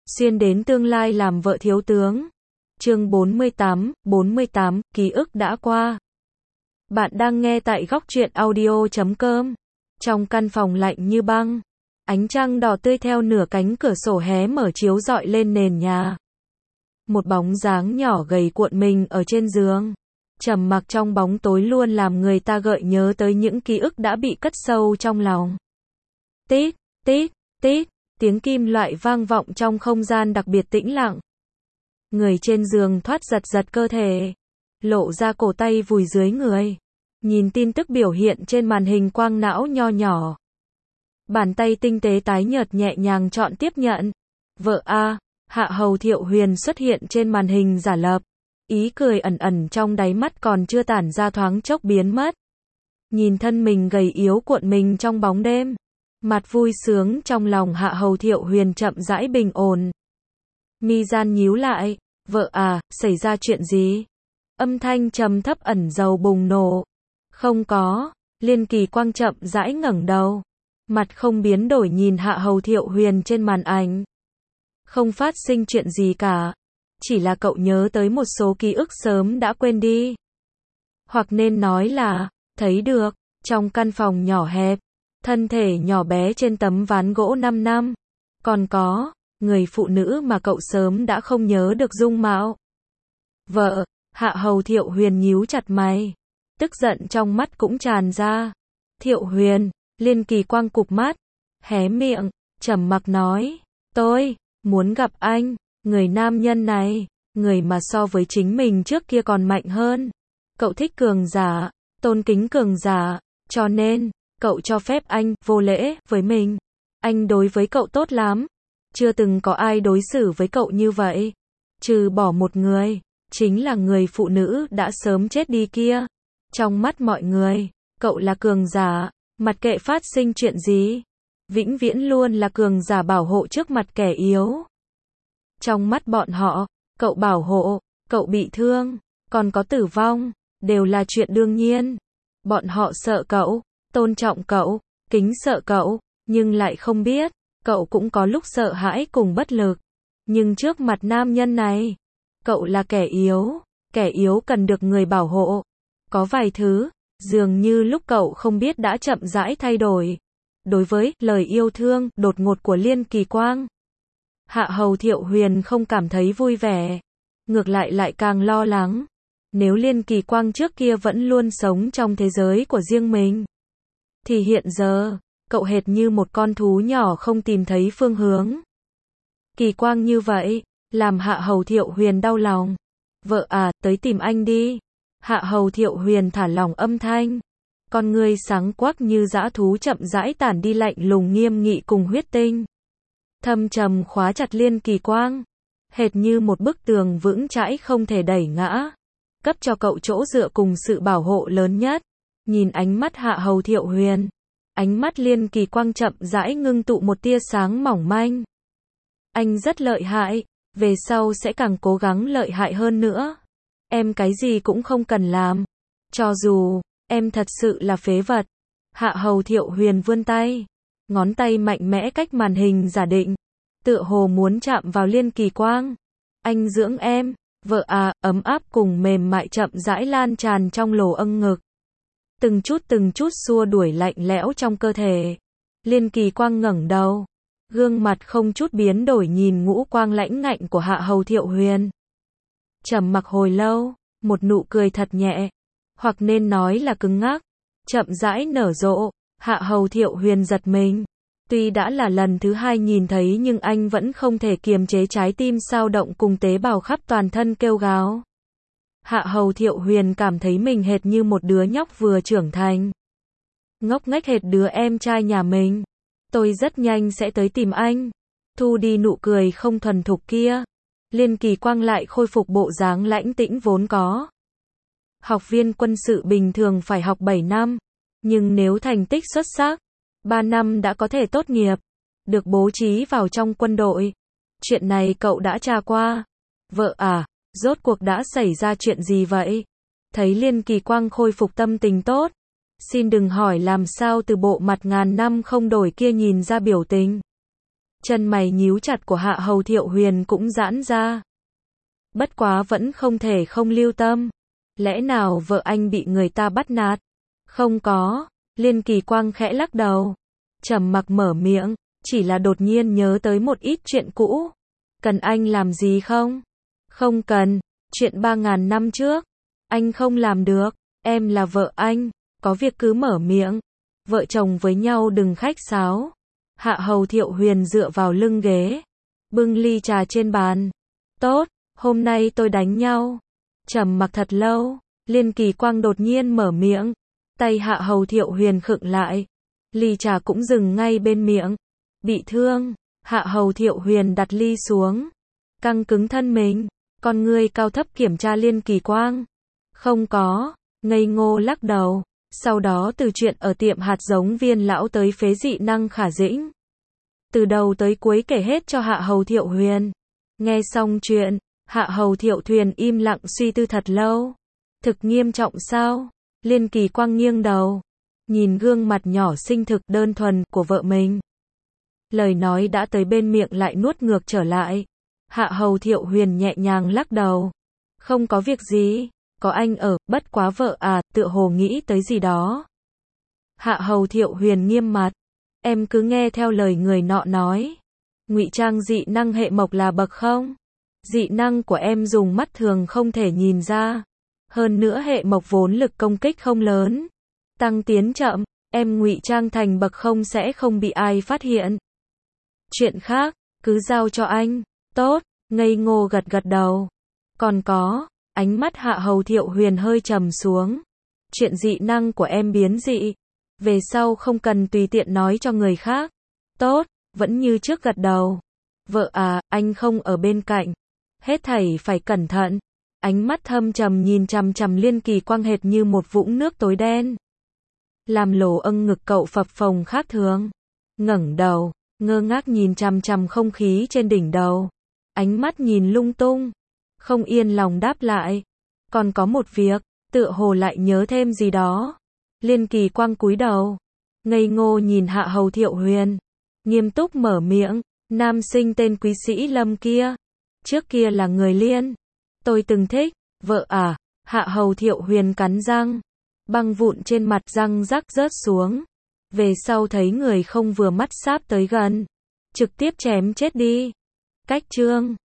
xuyên đến tương lai làm vợ thiếu tướng. Chương 48, ký ức đã qua. Bạn đang nghe tại góc truyện audio.com. Trong căn phòng lạnh như băng, ánh trăng đỏ tươi theo nửa cánh cửa sổ hé mở chiếu rọi lên nền nhà. Một bóng dáng nhỏ gầy cuộn mình ở trên giường. Trầm mặc trong bóng tối luôn làm người ta gợi nhớ tới những ký ức đã bị cất sâu trong lòng. Tít, tít, tít, tiếng kim loại vang vọng trong không gian đặc biệt tĩnh lặng. Người trên giường thoát giật cơ thể, lộ ra cổ tay vùi dưới người. Nhìn tin tức biểu hiện trên màn hình quang não nho nhỏ. Bàn tay tinh tế tái nhợt nhẹ nhàng chọn tiếp nhận. Vợ a, Hạ Hầu Thiệu Huyền xuất hiện trên màn hình giả lập. Ý cười ẩn ẩn trong đáy mắt còn chưa tản ra thoáng chốc biến mất. Nhìn thân mình gầy yếu cuộn mình trong bóng đêm. Mặt vui sướng trong lòng Hạ Hầu Thiệu Huyền chậm rãi bình ổn. Mi gian nhíu lại. Vợ à, xảy ra chuyện gì? Âm thanh trầm thấp ẩn dầu bùng nổ. Không có. Liên Kỳ Quang chậm rãi ngẩng đầu. Mặt không biến đổi nhìn Hạ Hầu Thiệu Huyền trên màn ảnh. Không phát sinh chuyện gì cả. Chỉ là cậu nhớ tới một số ký ức sớm đã quên đi. Hoặc nên nói là, thấy được, trong căn phòng nhỏ hẹp, thân thể nhỏ bé trên tấm ván gỗ 5 năm. Còn có, người phụ nữ mà cậu sớm đã không nhớ được dung mạo. Vợ, Hạ Hầu Thiệu Huyền nhíu chặt mày. Tức giận trong mắt cũng tràn ra. Thiệu Huyền, Liên Kỳ Quang cụp mắt, hé miệng, trầm mặc nói, tôi muốn gặp anh, người nam nhân này, người mà so với chính mình trước kia còn mạnh hơn. Cậu thích cường giả, tôn kính cường giả, cho nên, cậu cho phép anh vô lễ với mình. Anh đối với cậu tốt lắm. Chưa từng có ai đối xử với cậu như vậy. Trừ bỏ một người, chính là người phụ nữ đã sớm chết đi kia. Trong mắt mọi người, cậu là cường giả, mặc kệ phát sinh chuyện gì, vĩnh viễn luôn là cường giả bảo hộ trước mặt kẻ yếu. Trong mắt bọn họ, cậu bảo hộ, cậu bị thương, còn có tử vong, đều là chuyện đương nhiên. Bọn họ sợ cậu, tôn trọng cậu, kính sợ cậu, nhưng lại không biết, cậu cũng có lúc sợ hãi cùng bất lực. Nhưng trước mặt nam nhân này, cậu là kẻ yếu cần được người bảo hộ. Có vài thứ, dường như lúc cậu không biết đã chậm rãi thay đổi. Đối với lời yêu thương đột ngột của Liên Kỳ Quang, Hạ Hầu Thiệu Huyền không cảm thấy vui vẻ, ngược lại càng lo lắng. Nếu Liên Kỳ Quang trước kia vẫn luôn sống trong thế giới của riêng mình, thì hiện giờ, cậu hệt như một con thú nhỏ không tìm thấy phương hướng. Kỳ Quang như vậy, làm Hạ Hầu Thiệu Huyền đau lòng. Vợ à, tới tìm anh đi. Hạ Hầu Thiệu Huyền thả lỏng âm thanh. Con ngươi sáng quắc như dã thú chậm rãi tản đi lạnh lùng nghiêm nghị cùng huyết tinh. Thâm trầm khóa chặt Liên Kỳ Quang. Hệt như một bức tường vững chãi không thể đẩy ngã. Cấp cho cậu chỗ dựa cùng sự bảo hộ lớn nhất. Nhìn ánh mắt Hạ Hầu Thiệu Huyền. Ánh mắt Liên Kỳ Quang chậm rãi ngưng tụ một tia sáng mỏng manh. Anh rất lợi hại. Về sau sẽ càng cố gắng lợi hại hơn nữa. Em cái gì cũng không cần làm. Cho dù, em thật sự là phế vật. Hạ Hầu Thiệu Huyền vươn tay. Ngón tay mạnh mẽ cách màn hình giả định. Tựa hồ muốn chạm vào Liên Kỳ Quang. Anh dưỡng em. Vợ à, ấm áp cùng mềm mại chậm rãi lan tràn trong lỗ âng ngực. Từng chút xua đuổi lạnh lẽo trong cơ thể. Liên Kỳ Quang ngẩng đầu. Gương mặt không chút biến đổi nhìn ngũ quang lãnh ngạnh của Hạ Hầu Thiệu Huyền. Trầm mặc hồi lâu, một nụ cười thật nhẹ, hoặc nên nói là cứng ngắc, chậm rãi nở rộ. Hạ Hầu Thiệu Huyền giật mình. Tuy đã là lần thứ hai nhìn thấy nhưng anh vẫn không thể kiềm chế trái tim xao động cùng tế bào khắp toàn thân kêu gào. Hạ Hầu Thiệu Huyền cảm thấy mình hệt như một đứa nhóc vừa trưởng thành. Ngốc nghếch hệt đứa em trai nhà mình. Tôi rất nhanh sẽ tới tìm anh. Thu đi nụ cười không thuần thục kia. Liên Kỳ Quang lại khôi phục bộ dáng lãnh tĩnh vốn có. Học viên quân sự bình thường phải học 7 năm. Nhưng nếu thành tích xuất sắc, 3 năm đã có thể tốt nghiệp. Được bố trí vào trong quân đội. Chuyện này cậu đã tra qua. Vợ à, rốt cuộc đã xảy ra chuyện gì vậy? Thấy Liên Kỳ Quang khôi phục tâm tình tốt. Xin đừng hỏi làm sao từ bộ mặt ngàn năm không đổi kia nhìn ra biểu tình. Chân mày nhíu chặt của Hạ Hầu Thiệu Huyền cũng giãn ra. Bất quá vẫn không thể không lưu tâm. Lẽ nào vợ anh bị người ta bắt nạt? Không có, Liên Kỳ Quang khẽ lắc đầu. Trầm mặc mở miệng, chỉ là đột nhiên nhớ tới một ít chuyện cũ. Cần anh làm gì không? Không cần, chuyện 3.000 năm trước. Anh không làm được, em là vợ anh, có việc cứ mở miệng. Vợ chồng với nhau đừng khách sáo. Hạ Hầu Thiệu Huyền dựa vào lưng ghế, bưng ly trà trên bàn. Tốt, hôm nay tôi đánh nhau. Trầm mặc thật lâu, Liên Kỳ Quang đột nhiên mở miệng. Tay Hạ Hầu Thiệu Huyền khựng lại. Ly trà cũng dừng ngay bên miệng. Bị thương, Hạ Hầu Thiệu Huyền đặt ly xuống. Căng cứng thân mình, con ngươi cao thấp kiểm tra Liên Kỳ Quang. Không có, ngây ngô lắc đầu. Sau đó từ chuyện ở tiệm hạt giống Viên lão tới phế dị năng Khả Dĩnh. Từ đầu tới cuối kể hết cho Hạ Hầu Thiệu Huyền. Nghe xong chuyện, Hạ Hầu Thiệu Huyền im lặng suy tư thật lâu. Thực nghiêm trọng sao? Liên Kỳ Quang nghiêng đầu, nhìn gương mặt nhỏ xinh thực đơn thuần của vợ mình. Lời nói đã tới bên miệng lại nuốt ngược trở lại. Hạ Hầu Thiệu Huyền nhẹ nhàng lắc đầu. Không có việc gì, có anh ở, bất quá vợ à, tựa hồ nghĩ tới gì đó. Hạ Hầu Thiệu Huyền nghiêm mặt. Em cứ nghe theo lời người nọ nói. Ngụy trang dị năng hệ mộc là bậc không? Dị năng của em dùng mắt thường không thể nhìn ra. Hơn nữa hệ mộc vốn lực công kích không lớn. Tăng tiến chậm, em ngụy trang thành bậc không sẽ không bị ai phát hiện. Chuyện khác, cứ giao cho anh. Tốt, ngây ngô gật gật đầu. Còn có, ánh mắt Hạ Hầu Thiệu Huyền hơi trầm xuống. Chuyện dị năng của em biến dị. Về sau không cần tùy tiện nói cho người khác. Tốt, vẫn như trước gật đầu. Vợ à, anh không ở bên cạnh. Hết thảy phải cẩn thận. Ánh mắt thâm trầm nhìn chằm chằm Liên Kỳ Quang hệt như một vũng nước tối đen. Làm lỗ âng ngực cậu phập phồng khác thường. Ngẩng đầu, ngơ ngác nhìn chằm chằm không khí trên đỉnh đầu. Ánh mắt nhìn lung tung. Không yên lòng đáp lại. Còn có một việc, tựa hồ lại nhớ thêm gì đó. Liên Kỳ Quang cúi đầu, ngây ngô nhìn Hạ Hầu Thiệu Huyền. Nghiêm túc mở miệng. Nam sinh tên Quý Sĩ Lâm kia. Trước kia là người Liên. Tôi từng thích, vợ à. Hạ Hầu Thiệu Huyền cắn răng. Băng vụn trên mặt răng rắc rớt xuống. Về sau thấy người không vừa mắt sáp tới gần. Trực tiếp chém chết đi. Cách chương